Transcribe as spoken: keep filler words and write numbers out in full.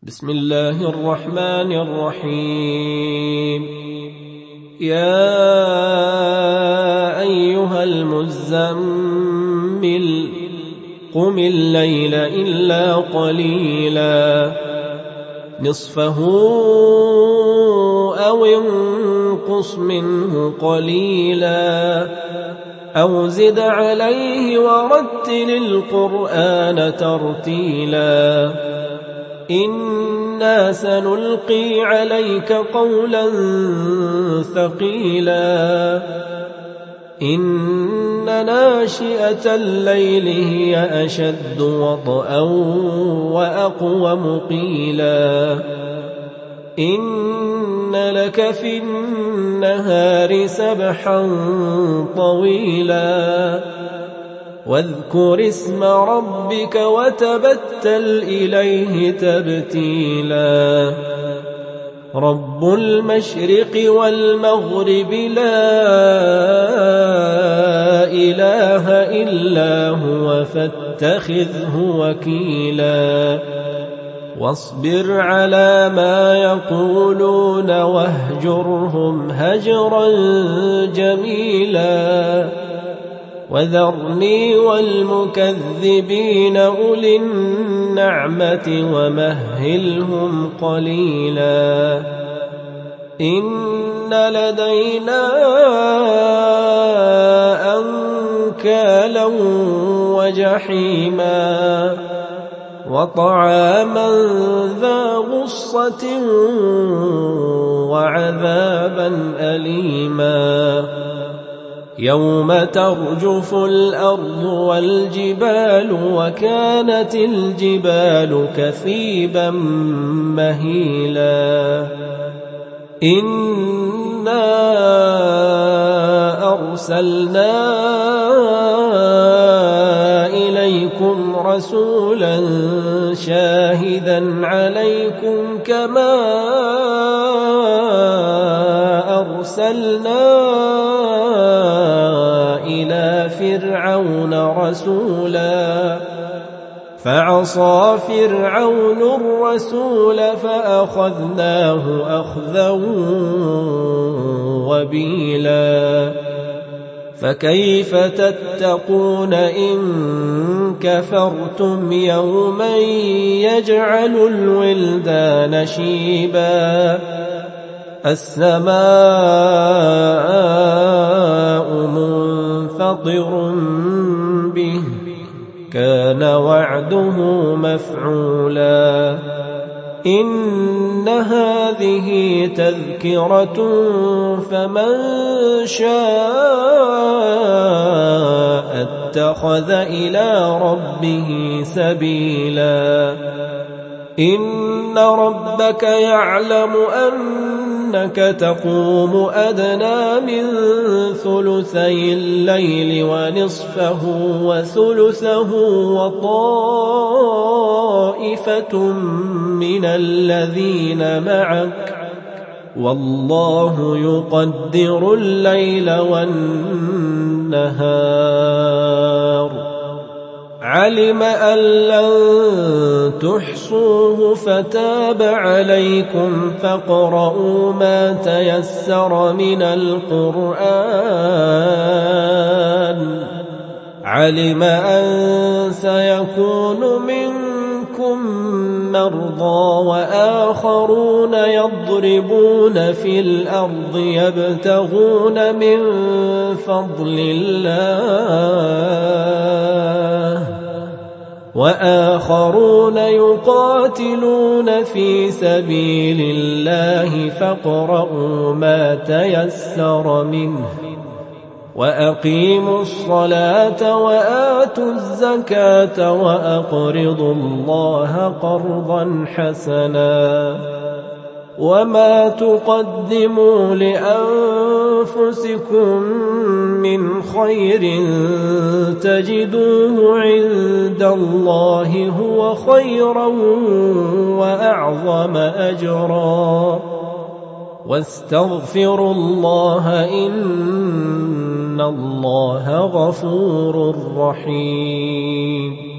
بسم الله الرحمن الرحيم. يا أيها المزمل قم الليل إلا قليلا نصفه أو انقص منه قليلا أو زد عليه ورتل القرآن ترتيلا إنا سنلقي عليك قولا ثقيلا إن ناشئة الليل هي أشد وطئا وأقوم قيلا إن لك في النهار سبحا طويلا واذكر اسم ربك وتبتل إليه تبتيلا رب المشرق والمغرب لا إله إلا هو فاتخذه وكيلا واصبر على ما يقولون واهجرهم هجرا جميلا وذرني والمكذبين أولي النعمة ومهلهم قليلا إن لدينا أنكالا وجحيما وطعاما ذا غصة وعذابا أليما يوم ترجف الأرض والجبال وكانت الجبال كثيبا مهيلا إنا أرسلنا إليكم رسولا شاهدا عليكم كما أرسلنا إلى فرعون رسولا فعصى فرعون الرسول فأخذناه أخذا وبيلا فكيف تتقون إن كفرتم يوما يجعل الولدان شيبا السماء منفطر به كان وعده مفعولا إن هذه تذكرة فمن شاء اتخذ إلى ربه سبيلا إن ربك يعلم أنك تقوم أدنى من ثلثي الليل ونصفه وثلثه وطائفة من الذين معك والله يقدر الليل والنهار علم أن لن تحصوه فتاب عليكم فاقرؤوا ما تيسر من القرآن علم أن سيكون منكم مرضى وآخرون يضربون في الأرض يبتغون من فضل الله وآخرون يقاتلون في سبيل الله فاقرؤوا ما تيسر منه وأقيموا الصلاة وآتوا الزكاة وأقرضوا الله قرضا حسنا وما تقدموا لأنفسكم من خير تجدوه عند الله هو خيرا وأعظم أجرا واستغفروا الله إن الله غفور رحيم.